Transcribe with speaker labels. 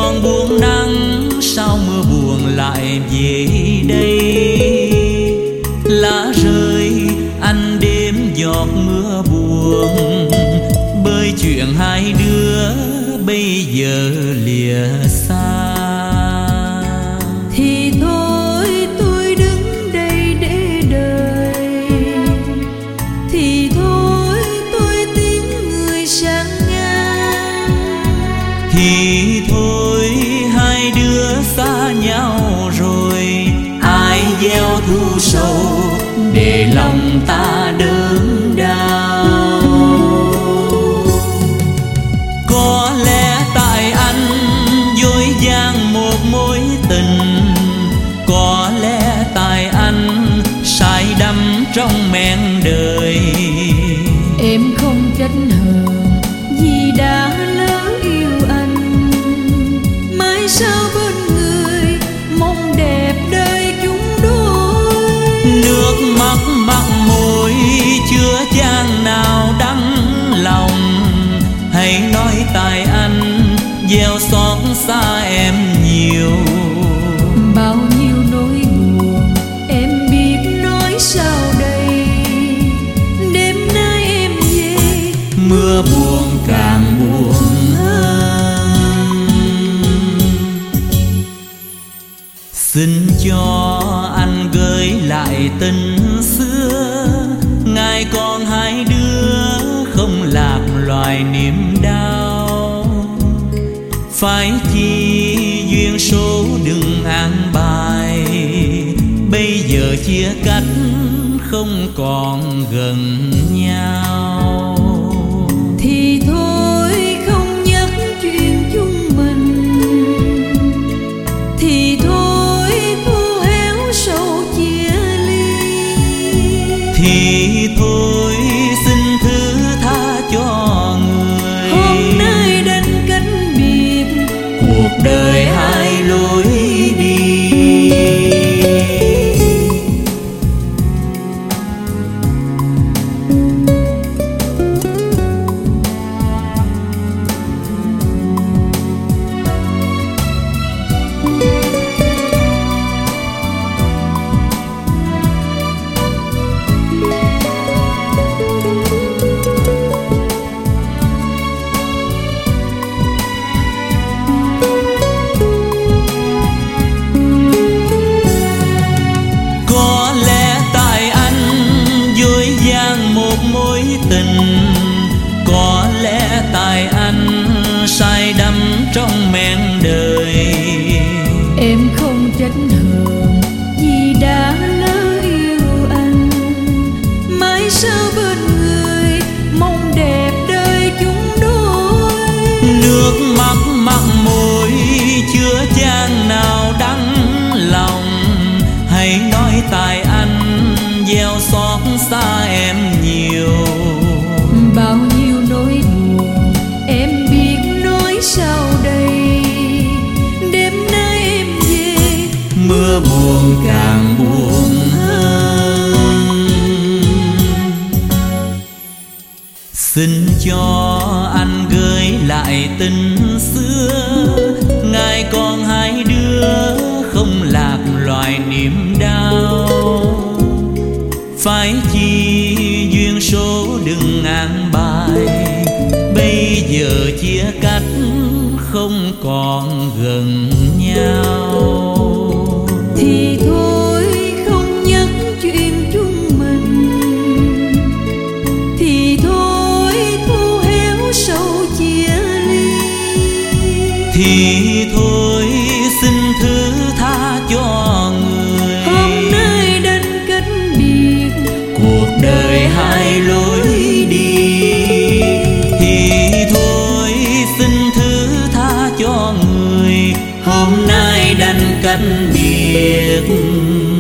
Speaker 1: còn buông nắng sao mưa buồn lại về đây. Lá rơi anh đêm giọt mưa buồn, bởi chuyện hai đứa bây giờ lìa xa.
Speaker 2: Thì thôi tôi đứng đây để đợi, thì thôi tôi tiếng người sang ngang.
Speaker 1: Thì thôi hai đứa xa nhau rồi, ai gieo thu sầu để lòng ta đớn đau. Có lẽ tại anh dối gian một mối tình, có lẽ tại anh say đắm trong men đời.
Speaker 2: Em không trách hờn vì đã lỡ yêu anh, mãi sao bên người mong đẹp đời chung đôi.
Speaker 1: Nước mắt mặn môi chưa chan nào đắng lòng, hãy nói tại anh gieo xót xa em nhiều.
Speaker 2: Bao nhiêu nỗi buồn em biết nói sao đây, đêm nay em về
Speaker 1: Mưa buồn càng buồn hơn. Xin cho anh gửi lại tình xưa, ngày còn hai đứa không lạc loài niềm đau. Phải chi duyên số đừng an bài, bây giờ chia cách không còn gần nhau.
Speaker 2: Thì thôi không nhắc chuyện chúng mình, thì thôi thu héo sầu chia ly.
Speaker 1: Thì thôi xin thứ tha cho người,
Speaker 2: hôm nay đành cánh biệt,
Speaker 1: cuộc đời hai lối đi. Mối tình có lẽ tại anh say đắm trong men đời.
Speaker 2: Em không trách hờn vì đã lỡ yêu anh, mãi sao bên người mong đẹp đời chung đôi.
Speaker 1: Nước mắt mặn môi chưa chan nào đắng lòng, hãy nói tại anh gieo xót xa em nhiều.
Speaker 2: Bao nhiêu nỗi buồn em biết nói sao đây, đêm nay em về
Speaker 1: mưa buồn càng buồn hơn. Xin cho anh gửi lại tình xưa, ngày còn hai đứa không lạc loài niềm đau. Phải chi duyên số đừng an bài, bây giờ chia cách không còn gần nhau.
Speaker 2: Thì thôi không nhắc chuyện chúng mình, thì thôi thu héo sầu chia ly.
Speaker 1: Thì thôi xin thứ tha cho người,
Speaker 2: hôm nay đành cách biệt,
Speaker 1: cuộc đời hai lối đi. Thì thôi xin thứ tha cho người, hôm nay đành cách biệt.